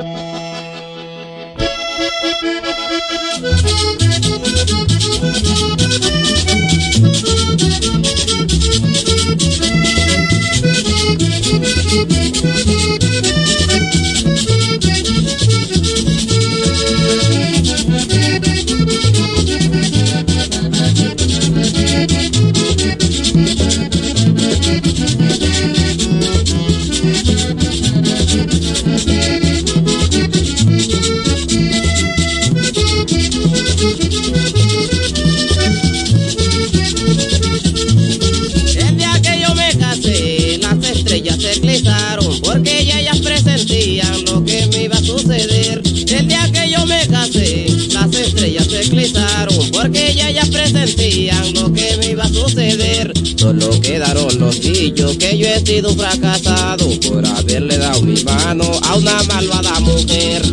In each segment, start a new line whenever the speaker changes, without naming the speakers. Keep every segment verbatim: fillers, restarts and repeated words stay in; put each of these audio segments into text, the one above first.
Porque ya ellas presentían lo que me iba a suceder. El día que yo me casé, las estrellas se eclipsaron, porque ya ellas presentían lo que me iba a suceder. Solo quedaron los dichos que yo he sido un fracasado por haberle dado mi mano a una malvada mujer.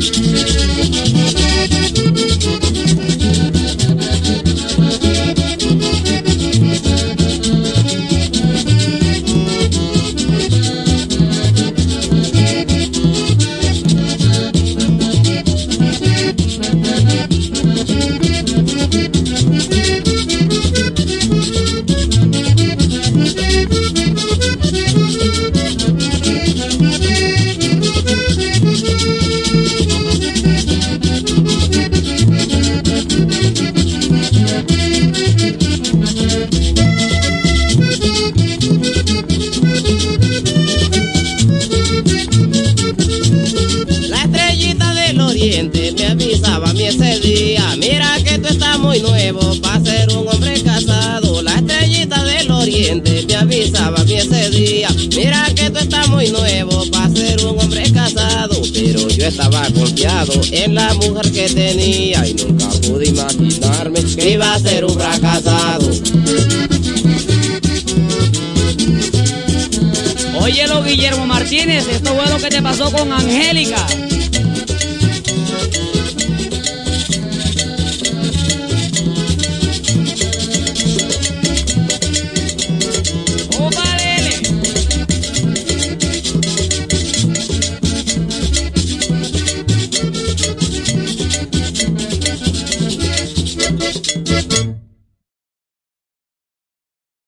Me avisaba a mí ese día: mira que tú estás muy nuevo para ser un hombre casado. La estrellita del oriente me avisaba a mí ese día: mira que tú estás muy nuevo para ser un hombre casado. Pero yo estaba confiado en la mujer que tenía y nunca pude imaginarme que iba a ser un fracasado.
Óyelo, Guillermo Martínez, esto fue lo que te pasó con Angélica.